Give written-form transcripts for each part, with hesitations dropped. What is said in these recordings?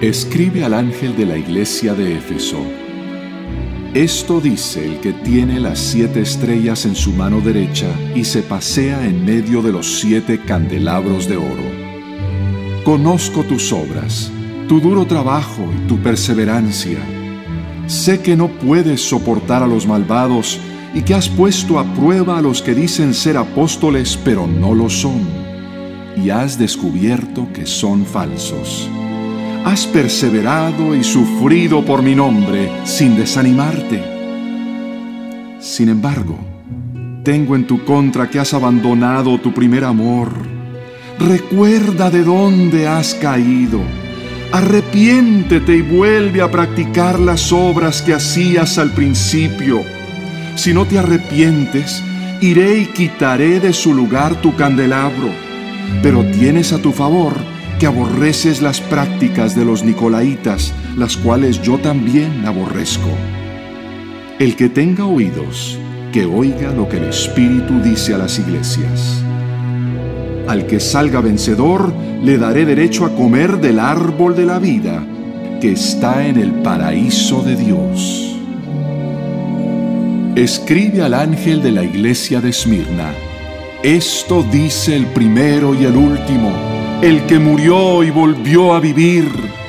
Escribe al ángel de la iglesia de Éfeso: Esto dice el que tiene las 7 estrellas en su mano derecha y se pasea en medio de los 7 candelabros de oro. Conozco tus obras, tu duro trabajo y tu perseverancia. Sé que no puedes soportar a los malvados y que has puesto a prueba a los que dicen ser apóstoles pero no lo son, y has descubierto que son falsos. Has perseverado y sufrido por mi nombre sin desanimarte. Sin embargo, tengo en tu contra que has abandonado tu primer amor. Recuerda de dónde has caído. Arrepiéntete y vuelve a practicar las obras que hacías al principio. Si no te arrepientes, iré y quitaré de su lugar tu candelabro. Pero tienes a tu favor que aborreces las prácticas de los nicolaítas, las cuales yo también aborrezco. El que tenga oídos, que oiga lo que el Espíritu dice a las iglesias. Al que salga vencedor, le daré derecho a comer del árbol de la vida, que está en el paraíso de Dios. Escribe al ángel de la iglesia de Esmirna: Esto dice el primero y el último, el que murió y volvió a vivir.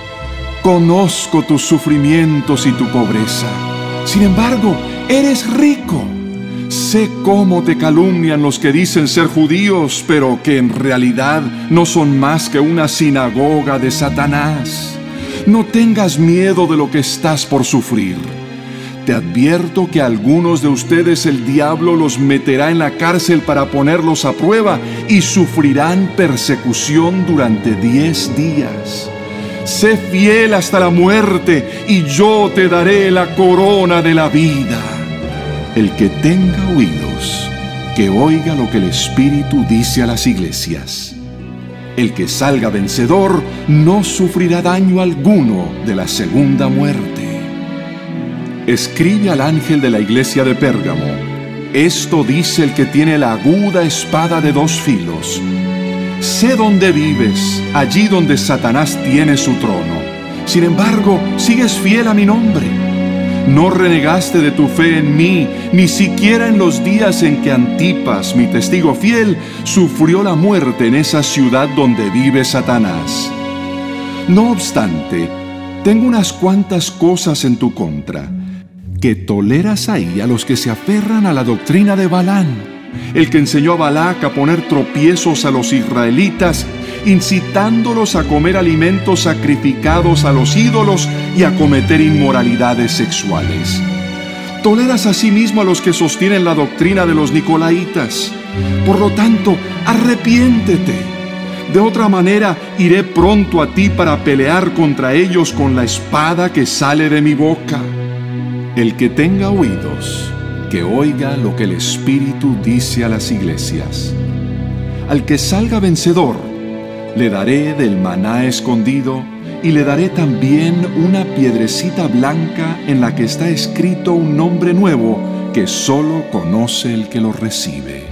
Conozco tus sufrimientos y tu pobreza. Sin embargo, eres rico. Sé cómo te calumnian los que dicen ser judíos, pero que en realidad no son más que una sinagoga de Satanás. No tengas miedo de lo que estás por sufrir. Te advierto que a algunos de ustedes el diablo los meterá en la cárcel para ponerlos a prueba y sufrirán persecución durante 10 días. Sé fiel hasta la muerte y yo te daré la corona de la vida. El que tenga oídos, que oiga lo que el Espíritu dice a las iglesias. El que salga vencedor no sufrirá daño alguno de la segunda muerte. Escribe al ángel de la iglesia de Pérgamo: Esto dice el que tiene la aguda espada de 2 filos. Sé dónde vives, allí donde Satanás tiene su trono. Sin embargo, sigues fiel a mi nombre. No renegaste de tu fe en mí, ni siquiera en los días en que Antipas, mi testigo fiel, sufrió la muerte en esa ciudad donde vive Satanás. No obstante, tengo unas cuantas cosas en tu contra, que toleras ahí a los que se aferran a la doctrina de Balaam, el que enseñó a Balac a poner tropiezos a los israelitas, incitándolos a comer alimentos sacrificados a los ídolos y a cometer inmoralidades sexuales. Toleras asimismo a los que sostienen la doctrina de los nicolaítas. Por lo tanto, arrepiéntete. De otra manera, iré pronto a ti para pelear contra ellos con la espada que sale de mi boca. El que tenga oídos, que oiga lo que el Espíritu dice a las iglesias. Al que salga vencedor, le daré del maná escondido y le daré también una piedrecita blanca en la que está escrito un nombre nuevo que solo conoce el que lo recibe.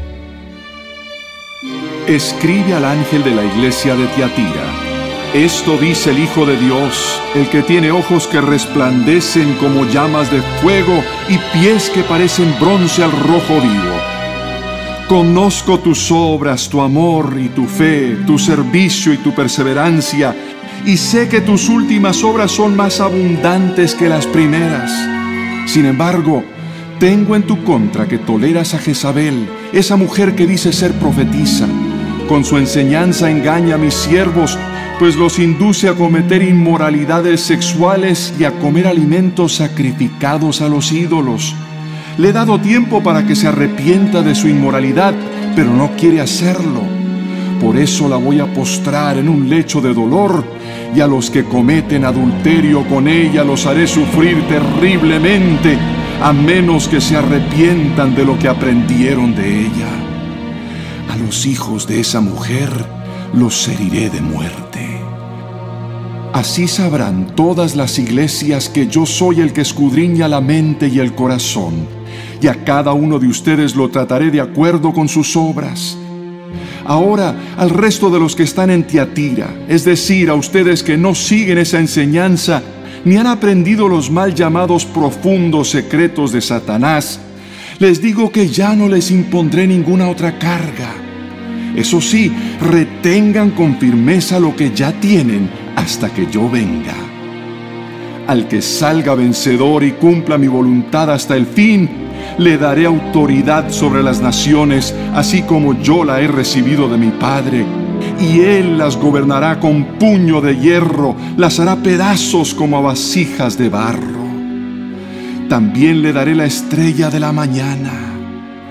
Escribe al ángel de la iglesia de Tiatira: Esto dice el Hijo de Dios, el que tiene ojos que resplandecen como llamas de fuego y pies que parecen bronce al rojo vivo. Conozco tus obras, tu amor y tu fe, tu servicio y tu perseverancia, y sé que tus últimas obras son más abundantes que las primeras. Sin embargo, tengo en tu contra que toleras a Jezabel, esa mujer que dice ser profetisa. Con su enseñanza engaña a mis siervos, pues los induce a cometer inmoralidades sexuales y a comer alimentos sacrificados a los ídolos. Le he dado tiempo para que se arrepienta de su inmoralidad, pero no quiere hacerlo. Por eso la voy a postrar en un lecho de dolor, y a los que cometen adulterio con ella los haré sufrir terriblemente, a menos que se arrepientan de lo que aprendieron de ella. A los hijos de esa mujer los heriré de muerte. Así sabrán todas las iglesias que yo soy el que escudriña la mente y el corazón, y a cada uno de ustedes lo trataré de acuerdo con sus obras. Ahora, al resto de los que están en Tiatira, es decir, a ustedes que no siguen esa enseñanza, ni han aprendido los mal llamados profundos secretos de Satanás, les digo que ya no les impondré ninguna otra carga. Eso sí, retengan con firmeza lo que ya tienen hasta que yo venga. Al que salga vencedor y cumpla mi voluntad hasta el fin, le daré autoridad sobre las naciones, así como yo la he recibido de mi Padre. Y Él las gobernará con puño de hierro, las hará pedazos como a vasijas de barro. También le daré la estrella de la mañana.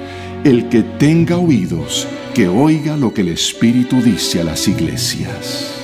El que tenga oídos, que oiga lo que el Espíritu dice a las iglesias.